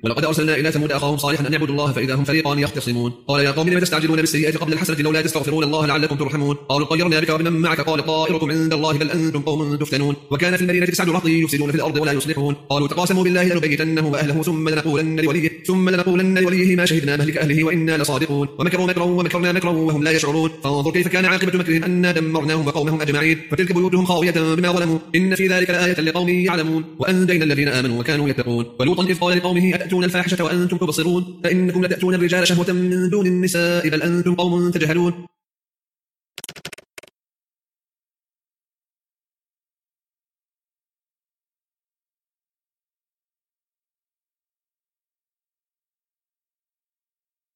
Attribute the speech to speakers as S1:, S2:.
S1: ولقد أرسلنا إلى ثمود أخاهم صالحا أن اعبدوا الله فإذا هم فريقان يختصمون قال يا قوم لم تستعجلون بالسيئة قبل الحسنة لولا تستغفرون الله لعلكم ترحمون قالوا طيرنا بك وبمن معك قال طائركم عند الله بل أنتم قوم تفتنون وكان في المدينة 9 رهط يفسدون في الأرض ولا يصلحون قالوا تقاسموا بالله لنبيتنه وأهله ثم لنقولن لوليه ما شهدنا مهلك أهله وإنا لصادقون ومكروا مكرا ومكرنا مكرا وهم لا يشعرون فانظر كيف كان عاقبة مكرهم أنا دمرناهم وقومهم أجمعين فتلك بيوتهم خاوية بما ظلموا إن في ذلك لآية لقوم يعلمون وأنجينا الذين آمنوا وكانوا يتقون ولوطا إذ قال لقومه أتأتون الفاحشة وأنتم تبصرون فإنكم لتأتون الرجال شهوة من دون النساء بل أنتم قوم تجهلون